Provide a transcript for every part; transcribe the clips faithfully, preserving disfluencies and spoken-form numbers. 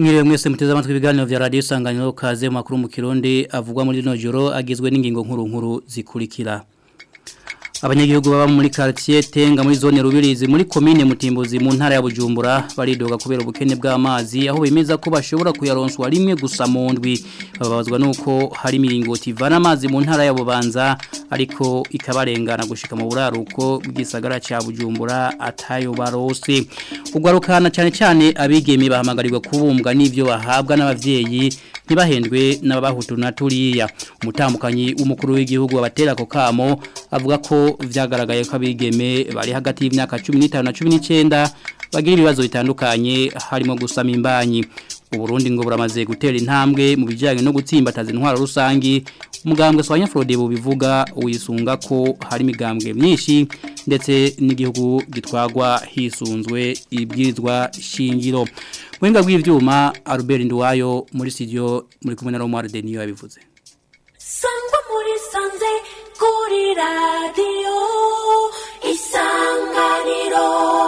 Mwiriwe mwese muteze amatwi ibiganiro vya radio Isanganiro kaze mu makuru mu Kirundi avugwa muri rino joro agizwe n'ingingo nkuru nkuru zikurikira. Abanyagihugu baba muri quartier Tenga muri zone Rubirizi muri commune Mutimbuzi mu ntara ya Bujumbura baridoga kubera ubukene bw'amazi aho bemeza ko bashobora kuyaronswa rimwe gusa mu ndwi babazwa nuko hari miringoti ivana amazi mu ntara ya Bubanza ariko ikabarengana gushika mu buraruko bw'isagara ca Bujumbura atayo barose ugarukana cyane cyane abigeme bahamagarirwa kubumbwa n'ivyo bahabwa n'abavyeyi ntibahendwe n'abahutu naturiya umutambukanyi w'umukuru w'igihugu abatera ko kamo avuga ko vyagaragaye ko abigeme bari hagati y'imyaka cumi n'itanu na cumi n'icenda bagira ibibazo bitandukanye harimo gusama imbanyi Uburundi ngo buramaze gutera intambwe mu bijyanye no gutsimbataza intwaro rusangi umugambwe Swanya Frode bubivuga wisunga ko hari imigambwe myinshi ndetse n'igihugu gitwagwa hisunzwe ibwirizwa shingiro Mwenga bw'ivyuma Albert Nduwayo muri studio muri kumwe na Romar Denio yabivuze Sangwa muri sanze kuri radio Isanganiro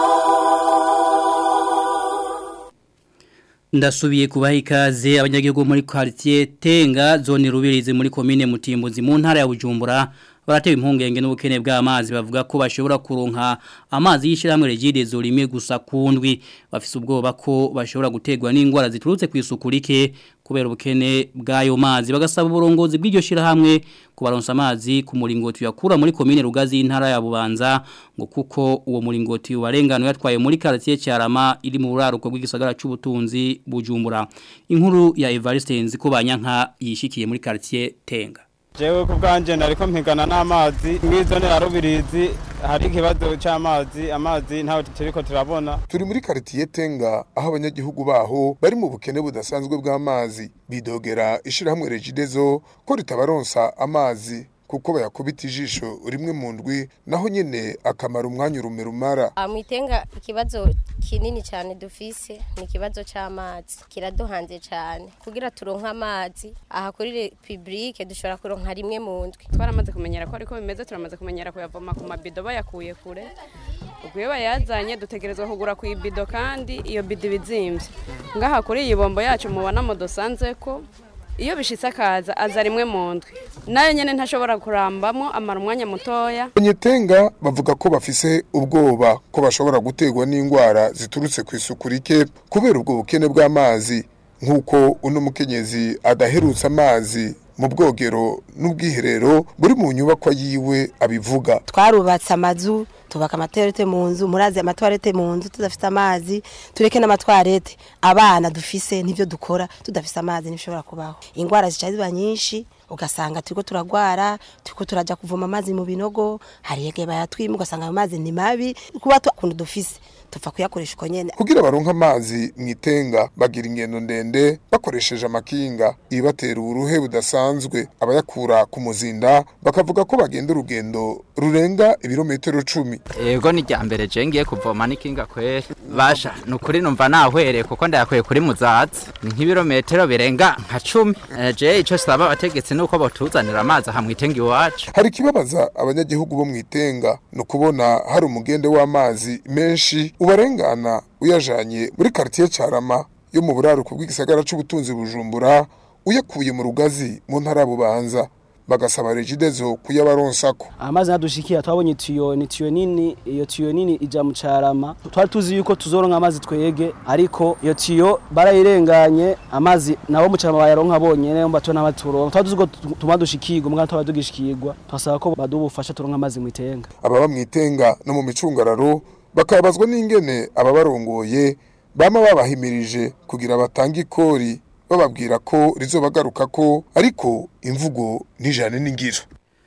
Ndasubiye kubaha ikaze abanyagihugu muri quartier Tenga zone Rubirizi muri commune Mutimbuzi mu ntara ya Bujumbura baratewe impungenge n'ubukene bw'amazi bavuga ko bashobora kuronka amazi yishiramwe Regidezo rimwe gusa kundwi bafise ubwoba ko bashobora gutegwa n'ingwara ziturutse kw'isuku rike kubera ubukene bw'ayo mazi bagasaba uburongozi bw'iryo shirahamwe kubaronsa amazi ku muringoti yakura muri commune Rugazi y'intara ya Bubanza ngo kuko uwo muringoti warengano yatwaye muri quartier Cyarama iri mu buraruko bw'igisagara c'ubutunzi Bujumbura inkuru ya Evariste Nziko banyanka yishikiye muri quartier Tenga Jewe kubwanje nariko mpigana n'amazi mwizone ya Rubirizi hari ikibazo cy'amazi amazi ntaho turiko turabona turi muri quartier Tenga aho abanyagihugu baho bari mu bukene budasanzwe bw'amazi bidogera ishirahamwe Regidezo ko ritabaronsa amazi kuko bayakubita ijisho rimwe mu ndwi naho nyene akamara umwanya urumerumara amwitenga ikibazo kinini cyane dufise ni kibazo cy'amazi kiraduhanze cyane kugira turonka amazi aha kuri publique dushobora kuronka rimwe mu ndwi twaramaze kumenyera ko ariko bimeze turamaze kumenyera kuyavoma ku mabido bayakuye kure ubwo bayazanye dutegerezwa kugura ku ibido kandi iyo bido bizimvye ngaha kuri iyi bombo yacu mubona mo dosanze ko iyo bishitse akaza aza rimwe mu ndwi nayo nyene ntashobora kurambamo amara umwanya mutoya Abanyetenga bavuga ko bafise ubwoba ko bashobora gutegwa n'ingwara ziturutse kw'isuku rike kubera ubwo bukene bw'amazi nkuko uno mukenyezi adaherutse amazi mu bwogero n'ubwiherero buri mu nyubako yiwe abivuga twarubatse amazu tubaka amaterete mu nzu murazi amatwarete mu nzu tudafite amazi tureke n'amatwarete abana dufise nivyo dukora tudafise amazi nibishobora kubaho ingwara zica ziba nyinshi ugasanga turiko turagwara turiko turaja kuvoma amazi mu binogo hari yege bayatwima ugasanga ayo mazi ni mabi kuba twakuntu dufise tupfa kuyakoresha uko nyene kugira baronka amazi mwitenga bagira ingendo ndende bakoresheje amakinga ibatera uruhe budasanzwe abayakura ku muzinda bakavuga ko bagenda urugendo rurenga ibirometero cumi Ego ni ryambere je ngiye kuvoma n'ikinga kwere basha nukuri numva nahwere kuko ndayakuye kuri muzazi ni nk'ibirometero birenga nka cumi e, je ico saba abategetse nuko botuzanira amazi hamwitenga iwacu hari kibabaza abanyagihugu bo mwitenga no kubona hari umugende w'amazi menshi ubarengana uyajanye muri quartier Cyarama yo mu buraruko bw'igisagara c'ubutunzi Bujumbura uyakuye mu Rugazi mu ntara Bubanza bagasaba Regidezo kuyabaronsako amazi nadushikiye twabonye tiyo ni tiyo nini iyo tiyo nini ija mu Carama twari tuzi yuko tuzoronka amazi twege ariko iyo tiyo barayirenganye amazi nabo mu Carama bayaronka bonyene mba tuna baturo twaduzi ko tumadushikirwa mwana twabadugishikirwa twasaba ko badubufasha turonka amazi mu Itenga ababa mwitenga no mu micungararo bakabazwa n'ingene ababarongoye bama babahimirije kugira batanga ikori bababwira ko rizobagaruka ko ariko imvugo nijane n'ingiro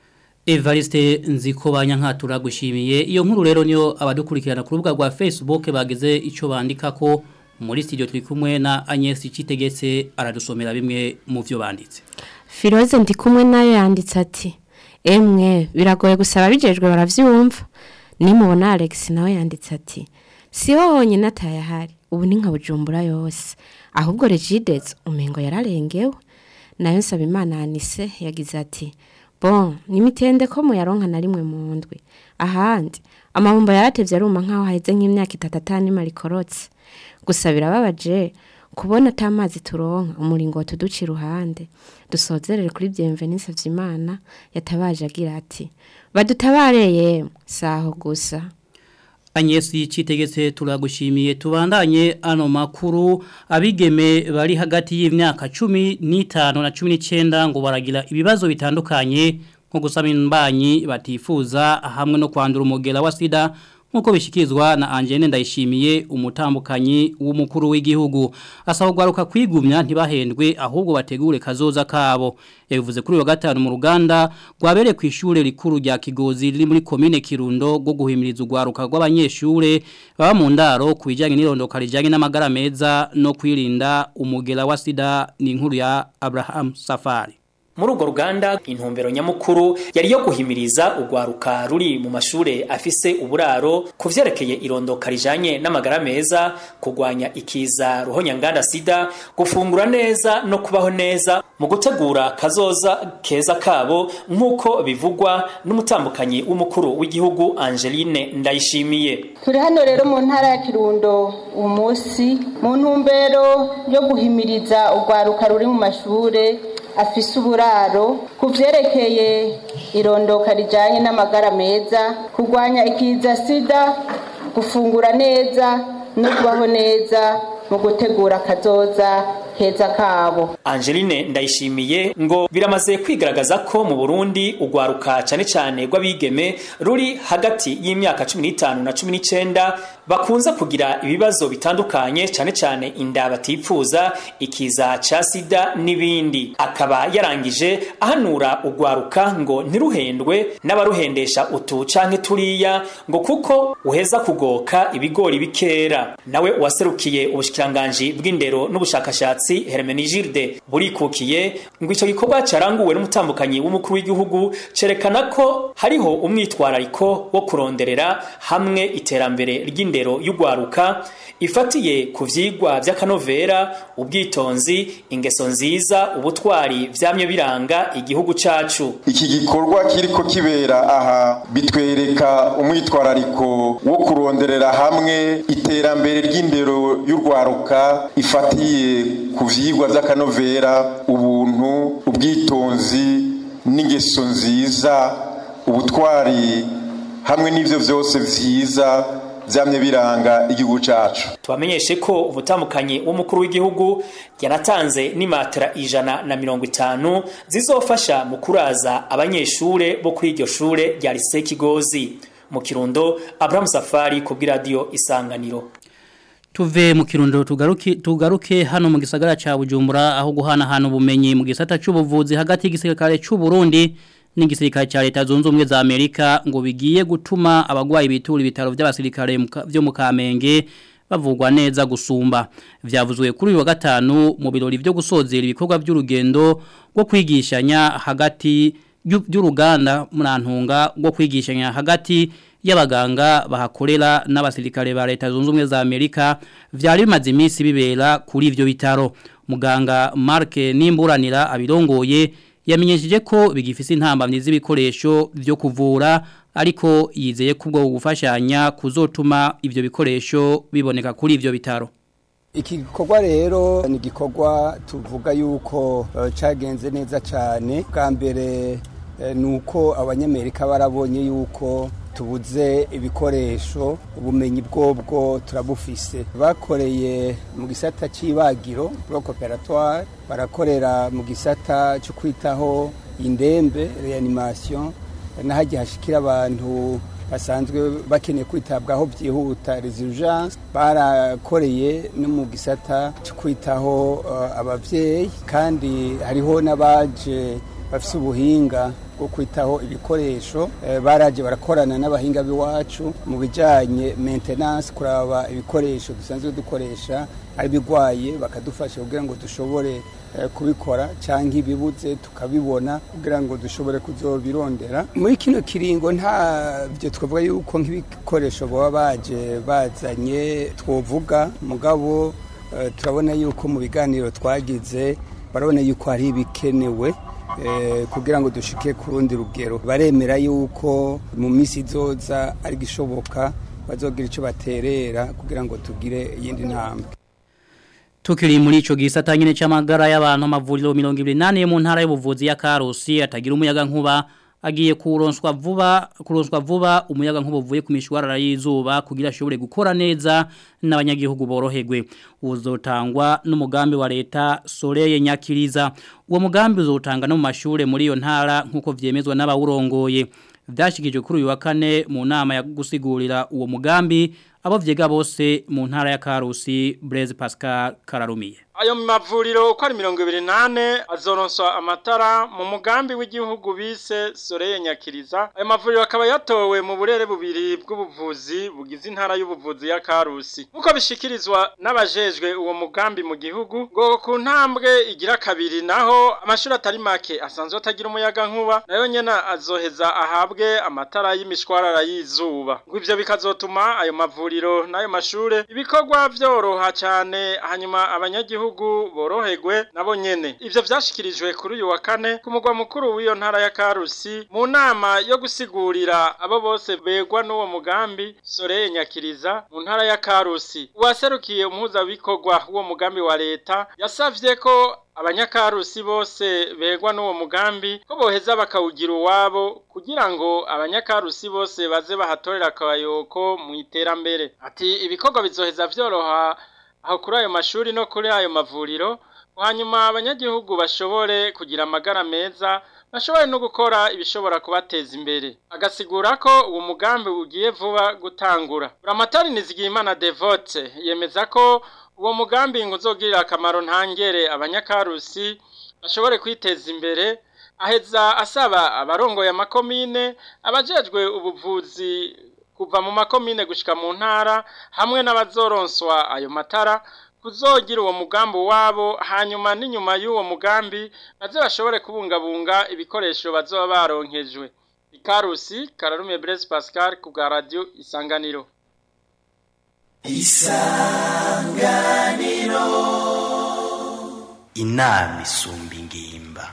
Evariste Nziko banyankatura gushimiye iyo nkuru rero niyo abadukurikirana ku rubuga rwa Facebook bageze ico bandika ko muri studio turi kumwe na Agnes Citegetse aradusomera bimwe mu byo banditse Firoze ndi kumwe nayo yanditse ati emwe biragoye gusaba bijejwe baravyumva nimubona Alex nawe yanditse ati siho honyine atayahari ubu ni nka Bujumbura yose ahubwo Regidezo umengo yararengewe nayo nsaba Imana Anise yagize ati bon nimitende ko muyaronka na rimwe mu ndwi ahandi amabumba yaratevye aruma nkaho haheze nk'imyaka itatu atanu marikorotse gusa birababaje kubona atamazi turonka umuringoti uduca iruhande dusozerere kuri Bienvenue Vyimana yatabaje agira ati badutabareye saho gusa. Agnes Citegetse turagushimiye tubandanye ano makuru abigeme bari hagati y'imyaka cumi n'itanu na cumi n'icenda ngo baragira ibibazo bitandukanye nko gusama imbanyi batifuza hamwe no kwandura umugera wa sida nkuko bishikizwa na Angene Ndayishimiye umutambukanyi w'umukuru w'igihugu asaba gwaruka kwigumya ntibahendwe ahubwo bategure kazoza kabo yavuze kuri wa gatanu mu ruganda rwabere ku ishure rikuru rya Kigozi riri muri commune Kirundo go guhimiriza ugwaruka rw'abanyeshure baba mu ndaro kubijanye n'irondoka rijanye n'amagara meza no kwirinda umugera wa sida ni inkuru ya Abraham Safari. Muri urwo ruganda intumbero nyamukuru yari yo guhimiriza ugwaruka ruri mu mashure afise uburaro kuvyerekeye irondoka rijanye n'amagara meza kugwanya ikiza ruhonyanganda sida gufungura neza no kubaho neza mu gutegura kazoza keza kabo nkuko bivugwa n'umutambukanyi w'umukuru w'igihugu Angeline Ndayishimiye. Turi hano rero mu ntara ya Kirundo umunsi mu ntumbero yo guhimiriza ugwaruka ruri mu mashure afise uburaro kuvyerekeye irondoka rijanye n'amagara meza kugwanya ikiza sida gufungura neza no kubaho neza mu gutegura kazoza heza kabo. Angeline Ndayishimiye ngo biramaze kwigaragaza ko mu Burundi ugwaruka cyane cyane rw'abigeme ruri hagati y'imyaka cumi n'itanu na cumi n'icenda bakunza kugira ibibazo bitandukanye cyane cyane inda batipfuza ikiza ca sida n'ibindi. Akaba yarangije ahanura ugwaruka ngo ntiruhendwe n'abaruhendesha utu canke turiya ngo kuko uheza kugoka ibigori bikera. Nawe waserukiye ubushikiranganje bw'indero n'ubushakashatsi Hermenegilde burikukiye ngo ico gikorwa caranguwe n'umutambukanyi w'umukuru w'igihugu cerekana ko hariho umwitwarariko wo kuronderera hamwe iterambere ry'indero y'ugwaruka ifatiye ku vyigwa vy'akanovera ubwitonzi ingeso nziza ubutwari vyamye biranga igihugu cacu. Iki gikorwa kiriko kibera aha bitwereka umwitwarariko wo kuronderera hamwe iterambere ry'indero y'urwaruka ifatiye ku vyigwa vy'akanovera ubuntu ubwitonzi n'ingeso nziza ubutwari hamwe n'ivyo vyose vyiza vyamye biranga igihugu cacu. Tubamenyeshe ko umutambukanyi w'umukuru w'igihugu yanatanze n'imatera ijana na mirongo itanu zizofasha mu kuraza abanyeshure bo kuri iryo shure rya Lycée Kigozi. Mu Kirundo Abraham Safari ku bw'iradio Isanganiro. Tuve mu Kirundo tugaruke tugaruke hano mu gisagara ca Bujumbura aho guhana hano bumenyi mu gisata c'ubuvuzi hagati y'igisirikare c'u Burundi n'igisirikare ca Leta Zunze Ubumwe za Amerika ngo bigiye gutuma abagwayi bitura ibitaro by'abasirikare byo mu Kamenge bavugwa neza gusumba. Vyavuzwe kuri uyu wa gatanu mu birori byo gusozera ibikorwa by'urugendo rwo kwigishanya hagati y'uruganda murantunga rwo kwigishanya hagati y'abaganga bahakorera n'abasirikare ba Leta Zunze Ubumwe za Amerika vyari bimaze iminsi bibera kuri ivyo bitaro. Muganga Mark Nimburanira abirongoye yamenyesheje ko bigifise intambamye z'ibikoresho vyo kuvura ariko yizeye kubwo gufashanya kuzotuma ivyo bikoresho biboneka kuri ivyo bitaro. Iki gikorwa rero ni gikorwa tuvuga yuko uh, cagenze neza cyane. Bwa mbere uh, nuko abanyamerika barabonye yuko tubuze ibikoresho ubumenyi bwobwo turabufise. Bakoreye mu gisata c'ibagiro bloc operatoire, barakorera mu gisata cyo kwitaho indembe reanimation, nahaje hashikira abantu basanzwe bakeneye kwitabwaho byihuta les urgences. Barakoreye no mu gisata cyo kwitaho uh, abavyeyi, kandi hariho n'abaje bafise ubuhinga bwo kwitaho ibikoresho. E, baraje barakorana n'abahinga biwacu mu bijanye maintenance kuraba ibikoresho dusanzwe dukoresha ari bigwaye bakadufasha kugira ngo dushobore e, kubikora canke ibibuze tukabibona kugira ngo dushobore kuzobirondera. Muri kino kiringo nta byo twavuga yuko nk'ibikoresho baba baje bazanye twovuga, mugabo e, turabona yuko mu biganiro twagize barabona yuko hari bikenewe Eh, kugira ngo dushike ku rundi rugero. Baremera yuko mu misi izoza ari gishoboka bazogira ico baterera kugira ngo tugire yindi ntambwe. Tukiri muri ico gisata nyene c'amagara y'abantu amavuriro mirongo ibiri n'ane mu ntara y'ubuvuzi ya Karusi atagira umuyaga nkuba agiye kuronswa vuba kuronswa vuba umuyaga nkuba uvuye ku mishwarara y'izuba kugira ashobore gukora neza n'abanyagihugu boroherwe uzotangwa n'umugambi wa leta Soleil Nyakiriza uwo mugambi uzotanga no mu mashure muri iyo ntara nkuko vyemezwa n'abawurongoye vyashikije kuri uyu wa kane mu nama ya gusigurira uwo mugambi abo vyega bose mu ntara ya Karusi Blaise Pascal Kararumiye. Ayo mavuriro uko ari mirongo ibiri n'ane azoronswa amatara mu mugambi w'igihugu bise Soleil Nyakiriza. Ayo mavuriro akaba yatowe mu burere bubiri bw'ubuvuzi bugize intara y'ubuvuzi ya Karusi. Nkuko bishikirizwa n'abajejwe uwo mugambi mu gihugu ngo ku ntambwe igira kabiri naho amashuri atari make asanzwe atagira umuyaga nkuba nayo nyena azoheza ahabwe amatara y'imishwarara y'izuba. Ngo ivyo bikazotuma ayo mavuriro n'ayo mashure ibikorwa vyoroha cyane hanyuma abanyagihugu boroherwe nabo nyene. Ivyo vyashikirijwe kuri uyu wa kane ku mugwa mukuru w'iyo ntara ya Karusi mu nama yo gusigurira abo bose begwa n'uwo mugambi Soleil Nyakiriza mu ntara ya Karusi. Uwaserukiye umuhuza bikorwa w'uwo mugambi wa leta yasavye ko abanyakarusi bose begwa n'uwo mugambi ko boheza bakawugira uwabo kugira ngo abanyakarusi bose baze bahatorera akabayoko mu iterambere. Ati ibikorwa bizoheza vyoroha aho kuri ayo mashuri no kuri ayo mavuriro hanyuma abanyagihugu bashobore kugira amagara meza bashobore no gukora ibishobora kubateza imbere. Agasigura ko uwo mugambi ugiye vuba gutangura. Buramatari Nizigiyimana Devote yemeza ko uwo mugambi ngo uzogirira akamaro ntangere abanyakarusi bashobore kwiteza imbere. Aheza asaba abarongoye amakomine abajejwe ubuvuzi kuva mu makomine gushika mu ntara hamwe n'abazoronswa ayo matara kuzogira uwo mugambi wabo hanyuma n'inyuma y'uwo mugambi baze bashobore kubungabunga ibikoresho bazoba baronkejwe. Ikarusi Kararume Blaise Pascal ku bwa radio Isanganiro. Isanganiro inama isumba ingimba.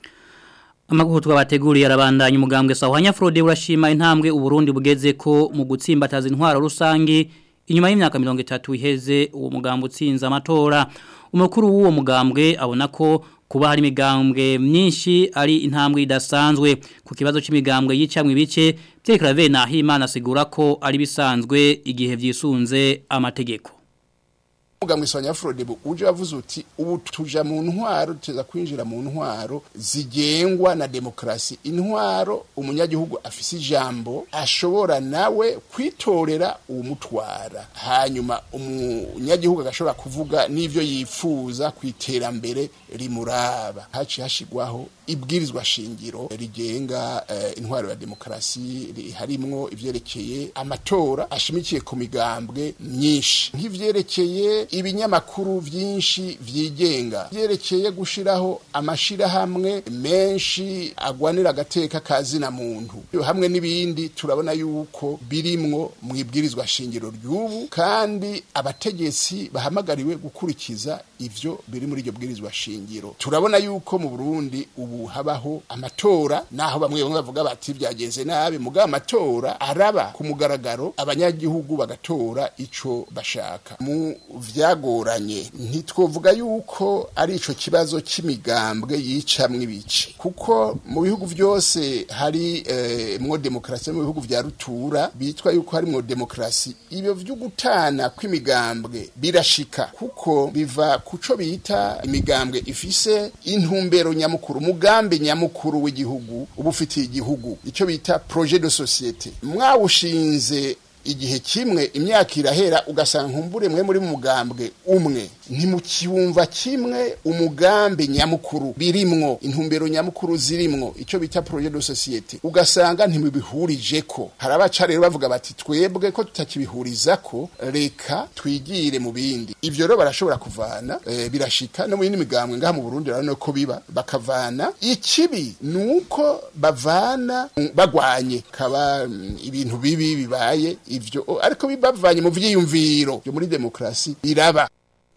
Amaguhu twabateguriye arabandanya umugambwe Sahwanya Frode urashima intambwe uburundi bugeze ko mu gutsimbataza intwaro rusangi inyuma y'imyaka mirongo itatu iheze uwo mugambwe utsinza amatora. Umukuru w'uwo mugambwe abona ko kuba hari imigambwe myinshi ari intambwe idasanzwe ku kibazo c'imigambwe yicamwe ibice Tekra Vena Himana asigura ko ari bisanzwe igihe vyisunze amategeko. Mugambwe Sahwanya Frode uje avuze uti ubu tuja mu ntwaro teza kwinjira mu ntwaro zigengwa na demokrasi. Intwaro umunyagihugu afise ijambo ashobora nawe kwitorera umutwara hanyuma umunyagihugu agashobora kuvuga n'ivyo yifuza kwiterambere rimuraba. Haci hashigwaho ibwirizwa shingiro rigenga uh, intwaro ya demokrasi harimwo ivyerekeye amatora ashimikiye ku migambwe myinshi nk'ivyerekeye ibinyamakuru vyinshi vyigenga vyerekeye gushiraho amashira hamwe menshi agwanira agateka kazi na muntu hamwe n'ibindi turabona yuko birimwo mu ibwirizwa shingiro ry'ubu kandi abategetsi bahamagariwe gukurikiza ivyo biri muri iryo bwirizwa shingiro. Turabona yuko mu Burundi ubu habaho amatora naho bamwe bamwe bavuga bati byagenze nabi muga amatora araba ku mugaragaro abanyagihugu bagatora ico bashaka. Mu vyagoranye ntitwovuga yuko ari ico kibazo c'imigambwe yicamwe ibice kuko mu bihugu byose hari eh, mwo demokrasi mu bihugu vya rutura bitwa yuko hari mwo demokrasi. Ibyo vyo gutana kw'imigambwe birashika kuko biva kuco bita imigambwe ifise intumbero nyamukuru mugambi nyamukuru w'igihugu ubufitiye igihugu ico bita projet de société. Mwawushinze igihe kimwe imyaka irahera ugasanga nkumbure mwe muri mugambwe umwe ntimukiwumva kimwe umugambi nyamukuru birimwo intumbero nyamukuru zirimwo ico bita projet de société ugasanga ntimubihurijeko. Harabaca rero bavuga bati twebwe ko tutakibihurizako reka twigire mu bindi. Ivyo rero barashobora kuvana e, birashika no mu yindi migambwe ngaha mu Burundi rano ko biba bakavana. Ikibi nuko bavana bagwanye kaba mm, ibintu bibi bibaye ivyo ariko bibavanye mu vyiyumviro byo muri demokrasi biraba.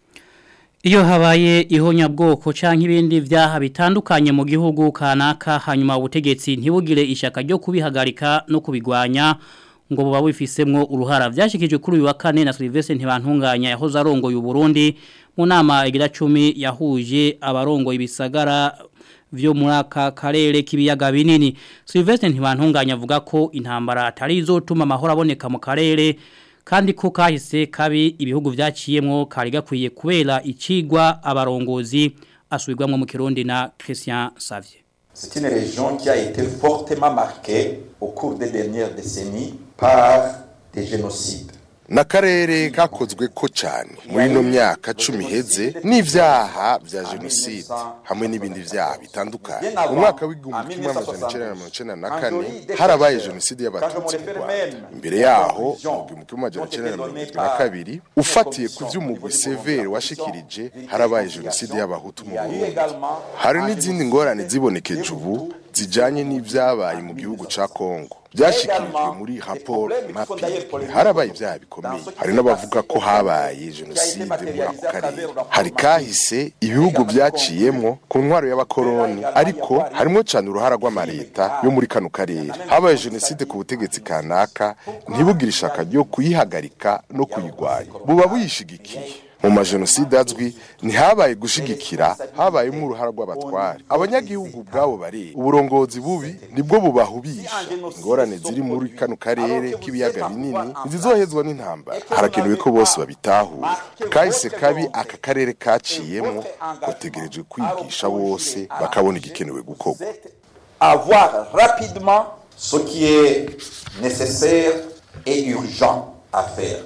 Iyo habaye ihonyabwoko canke ibindi vyaha bitandukanye mu gihugu kanaka hanyuma ubutegetsi ntibugire ishaka ryo kubihagarika no kubigwanya ngo buba bifisemwo uruhara. Vyashikije kuri uyu wa kane na Sylvestre Ntibantunganya yahoze arongoye u Burundi mu nama igira cumi yahuje abarongo ibisagara vyo muri aka karere k'ibiyaga binini. Sylvestre Ntibantunganya avuga ko intambara atari izotuma amahoro aboneka mu karere kandi ko kahise kabi ibihugu vyaciyemwo kari gakwiye kubera icigwa abarongozi asubirwamwo mu Kirundi na Christian Xavier. C'est une région qui a été fortement marquée au cours des dernières décennies par des génocides. Nakarere kakozwe ko cyane muri no myaka cumi heze n'ivyaha vya genocide hamwe n'ibindi vyaha bitandukanye. Mu mwaka w'igihumbi kimwe amajana icenda na mirongo icenda na kane harabaye genocide y'abatutsi mu Rwanda. Imbere yaho mu gihumbi kimwe amajana icenda na mirongo irindwi na kabiri ufatiye ku vy'umugwi severe washikirije harabaye genocide y'abahutu mu Burundi. Hari n'izindi ngorane zibonekeje ubu zijanye n'ivyabaye mu gihugu ca Kongo. Byashikirijwe muri rapport mapi harabaye ibyaha bikomeye. Hari n'abavuga ko habaye genocide muri ako karere. Hari kahise ibihugu byaciyemwo ku ntwaro y'abakoroni ariko harimo cyane uruhara rw'amareta yo muri kano karere. Habaye genocide ku butegetsi kanaka ntibugire ishaka ryo kuyihagarika no kuyigwanya. Buba buyishigikiye. Mu majenocide azwi ntihabaye gushigikira habaye mu ruhara rw'abatware abanyagihugu bwabo bari uburongozi bubi nibwo bubahubisha ingorane ziri muri kano karere k'ibiyaga binini zizohezwa n'intambara harakenewe ko bose babitahura kahise kabi aka karere kaciyemo kotegerejwe kwigisha bose bakabona igikenewe gukorwa avoir rapidement ce qui est nécessaire et urgent à faire.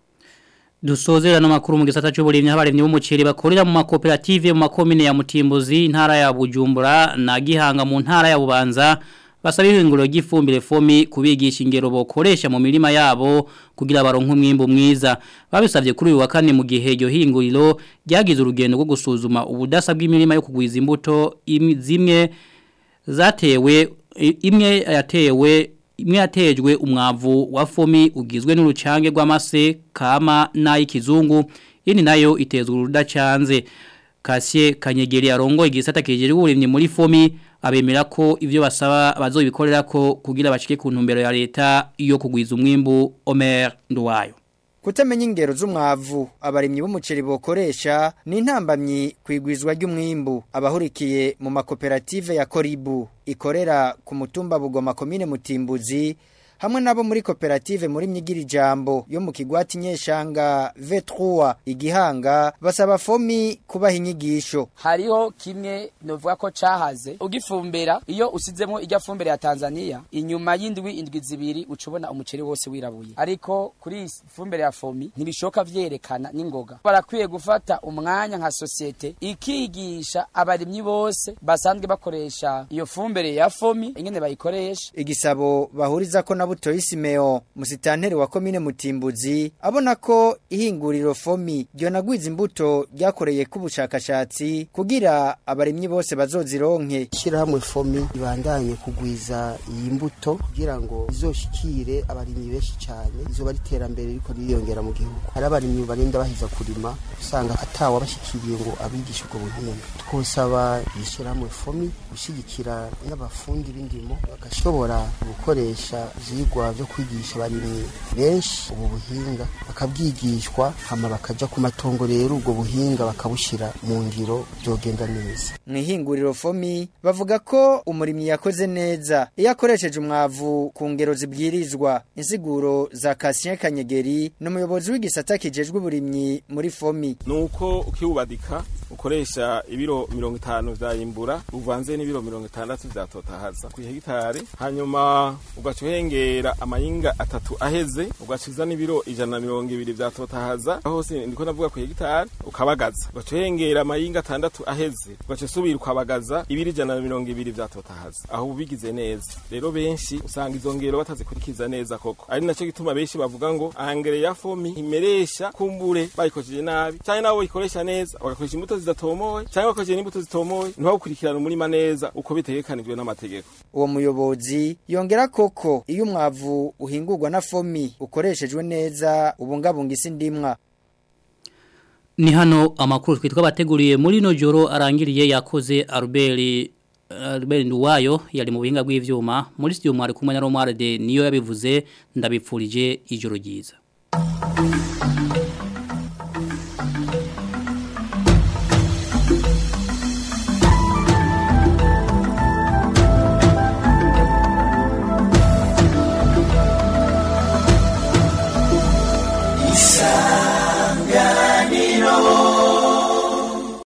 Dusozera no makuru mu gisata cy'uburimyi abaremye b'umuceri bakorera mu makoperative mu makomine ya Mutimbuzi ntara ya Bujumbura na Gihanga mu ntara ya Bubanza basaba ihinguriro ry'ifumbire fomi kubigisha ingero bokoresha mu mirima yabo kugira baronke umwimbo mwiza babisavye kuri uyu wa kane mu gihe iryo hinguriro ryagize urugendo rwo gusuzuma ubudasa bw'imirima yo kugwiza imbuto zimwe zatewe imwe yatewe imwe yatejwe umwavu wa fomi ugizwe n'urucange rw'amase kama n'ay'ikizungu yindi nayo itezwe urudacanze Kasye Kanyegeri arongo igisata kijeje uburimye muri fomi abemera ko ivyo basaba bazobikorera ko kugira bashike ku ntumbero ya leta iyo kugwiza umwimbu Omer Nduwayo. Kutamenya ingero z'umwavu abarimyi b'umuceri bokoresha ni intambamyi kwigwizwa ry'umwimbu abahurikiye mu makoperative ya Koribu ikorera ku mutumba Bugoma komine Mutimbuzi hamwe nabo muri koperative muri Myigiri Jambo yo mu kigwati Nyeshanga V trois Igihanga basaba fomi kubaha inyigisho. Hariho kimwe novuga ko cahaze ugifumbera iyo usizemo ijya fumbere ya Tanzania inyuma y'indwi indwi zibiri ucubona umuceri wose wirabuye ariko kuri fumbere ya fomi ntibishoka vyerekana n'ingoga barakwiye gufata umwanya nka societe ikigisha abarimyi bose basanzwe bakoresha iyo fumbere ya fomi ingene bayikoresha igisabo bahuriza ko Butoyi Simeo musitanteri wa komine Mutimbuzi abona ko ihinguriro fomi ryo nagwiza imbuto ryakoreye ku bushakashatsi kugira abarimyi bose bazozironke shirahamwe fomi ibandanye kugwiza iyi mbuto kugira ngo izoshikire abarimyi benshi cyane izo bari terambere riko riyongera mu gihugu hari abarimyi barinda bahiza kurima usanga atawa bashikiriye ngo abigisha ubwo buhinga twosaba ishirahamwe fomi gushigikira n'abafundi b'indimo bagashobora gukoresha vyigwa byo kwigisha abarimyi benshi ubu buhinga bakabwigishwa hama bakaja ku matongo rero ubwo buhinga bakabushira mu ngiro byogenda neza. Mwihinguriro fomi bavuga ko umurimyi yakoze neza iyo akoresheje umwavu ku ngero zibwirizwa insiguro za Kasien Kanyegeri n'umuyobozi w'igisata kijejwe uburimyi muri fomi. Nuko ukiubadika ukoresha ibiro mirongo itanu vya imbura uvanze n'ibiro mirongo itandatu vya totahaza ku hegitare hanyuma ugacuhengera amayinga atatu aheze ugaciza n'ibiro ijana na mirongo ibiri vya totahaza hose ndiko navuga ku hegitare ukabagaza ugacuhengera amayinga atandatu aheze ugacusubira ukabagaza ibiri ijana na mirongo ibiri vya totahaza aho ubigize neza rero benshi usanga izo ngero batazikurikiza neza koko ari naco gituma benshi bavuga ngo angere ya fomi imeresha kumbure bayikojeje nabi cyane nabo ikoresha neza bagakoresha imbuto zidatomoye cyangwa bakoresha imbuto zitomoye nto gukurikirana umurima neza uko bitegekanijwe n'amategeko. Uwo muyobozi yongera koko iyo umwavu uhingurwa na fomi ukoreshejwe neza ubungabunga isi ndimwa. Ni hano amakuru twitwa bateguriye muri no joro arangiriye yakoze Albert Albert Nduwayo yari mu buhinga bw'ivyuma muri studio mwari kumwe na Romualde niyo yabivuze ndabipfurije ijoro ryiza.